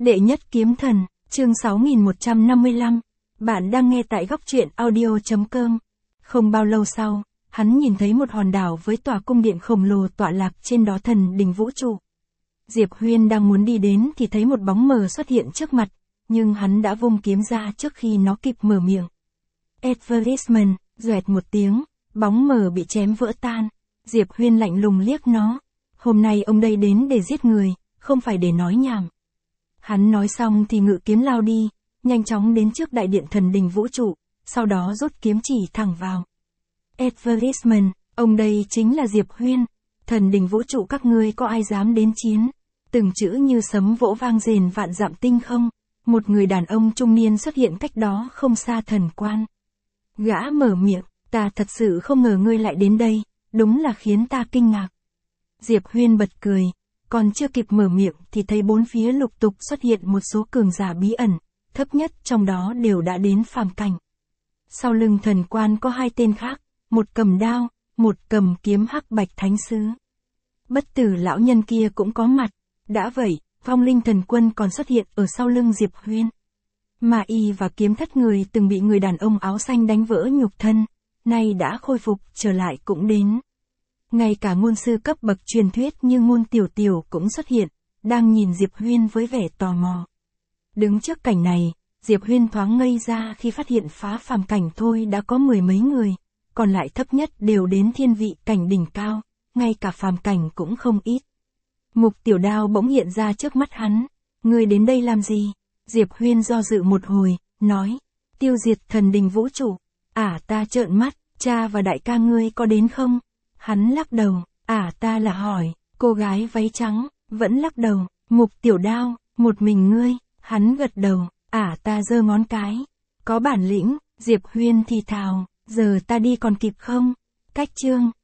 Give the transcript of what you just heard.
Đệ nhất kiếm thần, chương 6155. Bạn đang nghe tại góc truyện audio.com. Không bao lâu sau, hắn nhìn thấy một hòn đảo với tòa cung điện khổng lồ tọa lạc trên đó thần đình vũ trụ. Diệp Huyên đang muốn đi đến thì thấy một bóng mờ xuất hiện trước mặt, nhưng hắn đã vung kiếm ra trước khi nó kịp mở miệng. Advertisement, doẹt một tiếng, bóng mờ bị chém vỡ tan. Diệp Huyên lạnh lùng liếc nó. Hôm nay ông đây đến để giết người, không phải để nói nhảm. Hắn nói xong thì ngự kiếm lao đi, nhanh chóng đến trước đại điện thần đình vũ trụ, sau đó rút kiếm chỉ thẳng vào. Advertisement, ông đây chính là Diệp Huyên. Thần đình vũ trụ các ngươi có ai dám đến chiến? Từng chữ như sấm vỗ vang rền vạn dặm tinh không. Một người đàn ông trung niên xuất hiện cách đó không xa thần quan. Gã mở miệng, ta thật sự không ngờ ngươi lại đến đây, đúng là khiến ta kinh ngạc. Diệp Huyên bật cười, còn chưa kịp mở miệng thì thấy bốn phía lục tục xuất hiện một số cường giả bí ẩn, thấp nhất trong đó đều đã đến phàm cảnh. Sau lưng thần quan có hai tên khác, một cầm đao, một cầm kiếm hắc bạch thánh sứ. Bất tử lão nhân kia cũng có mặt, đã vậy, vong linh thần quân còn xuất hiện ở sau lưng Diệp Huyên. Mà y và kiếm thất người từng bị người đàn ông áo xanh đánh vỡ nhục thân, nay đã khôi phục trở lại cũng đến. Ngay cả ngôn sư cấp bậc truyền thuyết như Ngôn Tiểu Tiểu cũng xuất hiện, đang nhìn Diệp Huyên với vẻ tò mò. Đứng trước cảnh này, Diệp Huyên thoáng ngây ra khi phát hiện phá phàm cảnh thôi đã có mười mấy người, còn lại thấp nhất đều đến thiên vị cảnh đỉnh cao, ngay cả phàm cảnh cũng không ít. Mục Tiểu Đao bỗng hiện ra trước mắt hắn. Ngươi đến đây làm gì? Diệp Huyên do dự một hồi, nói. Tiêu diệt thần đình vũ trụ. Ta trợn mắt, cha và đại ca ngươi có đến không? Hắn lắc đầu. Ta là hỏi. Cô gái váy trắng, vẫn lắc đầu. Mục Tiểu Đao, một mình ngươi. Hắn gật đầu. Ta giơ ngón cái. Có bản lĩnh, Diệp Huyên thì thào. Giờ ta đi còn kịp không? Cách chương.